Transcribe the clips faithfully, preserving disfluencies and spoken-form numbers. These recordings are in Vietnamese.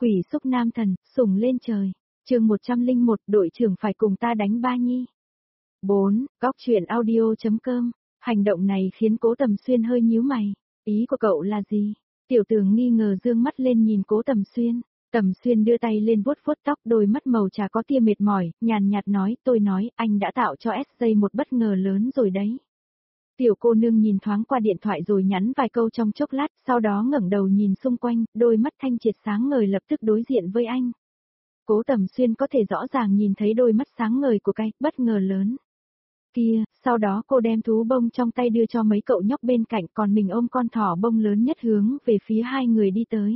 Quỷ xúc nam thần, sủng lên trời. Chương một trăm lẻ một, đội trưởng phải cùng ta đánh ba nhi. bốn. Góc truyện audio.com. Hành động này khiến Cố Tầm Xuyên hơi nhíu mày. Ý của cậu là gì? Tiểu Tường nghi ngờ dương mắt lên nhìn Cố Tầm Xuyên. Tầm Xuyên đưa tay lên vuốt vuốt tóc, đôi mắt màu trà có tia mệt mỏi, nhàn nhạt nói, tôi nói, anh đã tạo cho ét gi một bất ngờ lớn rồi đấy. Tiểu cô nương nhìn thoáng qua điện thoại rồi nhắn vài câu trong chốc lát, sau đó ngẩng đầu nhìn xung quanh, đôi mắt thanh triệt sáng ngời lập tức đối diện với anh. Cố Tầm Xuyên có thể rõ ràng nhìn thấy đôi mắt sáng ngời của cái bất ngờ lớn kia, sau đó cô đem thú bông trong tay đưa cho mấy cậu nhóc bên cạnh, còn mình ôm con thỏ bông lớn nhất hướng về phía hai người đi tới.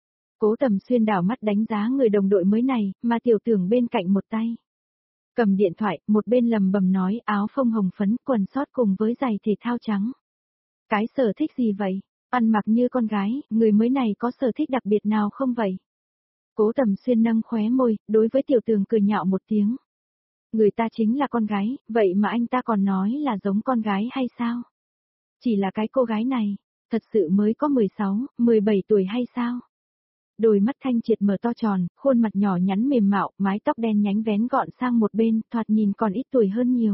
Cố Tầm Xuyên đảo mắt đánh giá người đồng đội mới này, mà Tiểu Tưởng bên cạnh một tay cầm điện thoại, một bên lầm bầm nói, áo phông hồng phấn, quần sót cùng với giày thể thao trắng. Cái sở thích gì vậy? Ăn mặc như con gái, người mới này có sở thích đặc biệt nào không vậy? Cố Tầm Xuyên nâng khóe môi, đối với Tiểu Tường cười nhạo một tiếng. Người ta chính là con gái, vậy mà anh ta còn nói là giống con gái hay sao? Chỉ là cái cô gái này, thật sự mới có mười sáu, mười bảy tuổi hay sao? Đôi mắt thanh triệt mở to tròn, khuôn mặt nhỏ nhắn mềm mạo, mái tóc đen nhánh vén gọn sang một bên, thoạt nhìn còn ít tuổi hơn nhiều.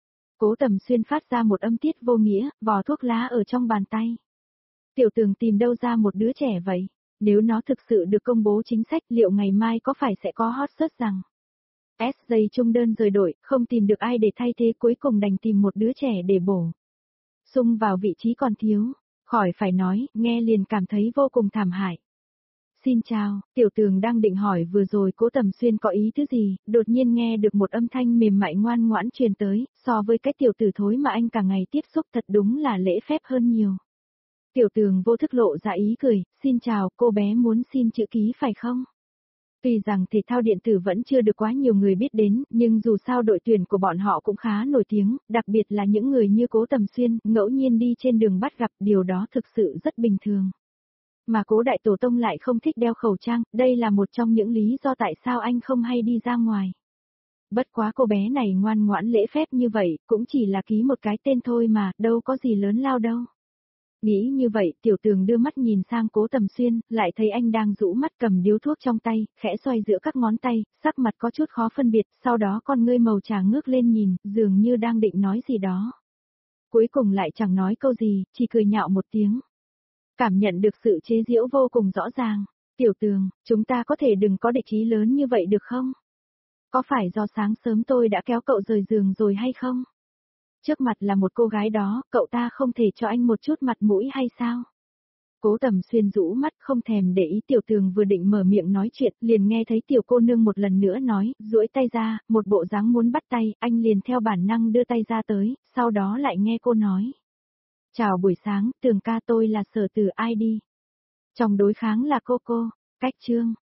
Cố Tầm Xuyên phát ra một âm tiết vô nghĩa, vò thuốc lá ở trong bàn tay. Tiểu Tường tìm đâu ra một đứa trẻ vậy? Nếu nó thực sự được công bố chính sách, liệu ngày mai có phải sẽ có hot search rằng ét gi trung đơn rời đội, không tìm được ai để thay thế, cuối cùng đành tìm một đứa trẻ để bổ sung vào vị trí còn thiếu. Khỏi phải nói, nghe liền cảm thấy vô cùng thảm hại. Xin chào, Tiểu Tường đang định hỏi vừa rồi Cố Tầm Xuyên có ý thứ gì, đột nhiên nghe được một âm thanh mềm mại ngoan ngoãn truyền tới, so với cái tiểu tử thối mà anh cả ngày tiếp xúc thật đúng là lễ phép hơn nhiều. Tiểu Tường vô thức lộ ra ý cười, xin chào, cô bé muốn xin chữ ký phải không? Tuy rằng thể thao điện tử vẫn chưa được quá nhiều người biết đến, nhưng dù sao đội tuyển của bọn họ cũng khá nổi tiếng, đặc biệt là những người như Cố Tầm Xuyên, ngẫu nhiên đi trên đường bắt gặp, điều đó thực sự rất bình thường. Mà Cố Đại Tổ Tông lại không thích đeo khẩu trang, đây là một trong những lý do tại sao anh không hay đi ra ngoài. Bất quá cô bé này ngoan ngoãn lễ phép như vậy, cũng chỉ là ký một cái tên thôi mà, đâu có gì lớn lao đâu. Nghĩ như vậy, Tiểu Tường đưa mắt nhìn sang Cố Tầm Xuyên, lại thấy anh đang rũ mắt cầm điếu thuốc trong tay, khẽ xoay giữa các ngón tay, sắc mặt có chút khó phân biệt, sau đó con ngươi màu trà ngước lên nhìn, dường như đang định nói gì đó. Cuối cùng lại chẳng nói câu gì, chỉ cười nhạo một tiếng. Cảm nhận được sự chế giễu vô cùng rõ ràng. Tiểu Tường, chúng ta có thể đừng có địch ý lớn như vậy được không? Có phải do sáng sớm tôi đã kéo cậu rời giường rồi hay không? Trước mặt là một cô gái đó, cậu ta không thể cho anh một chút mặt mũi hay sao? Cố Tầm Xuyên rũ mắt không thèm để ý. Tiểu Tường vừa định mở miệng nói chuyện, liền nghe thấy tiểu cô nương một lần nữa nói, duỗi tay ra, một bộ dáng muốn bắt tay, anh liền theo bản năng đưa tay ra tới, sau đó lại nghe cô nói. Chào buổi sáng, Tường ca, tôi là Sở Từ i đê. Trong đối kháng là cô cô, cách chương.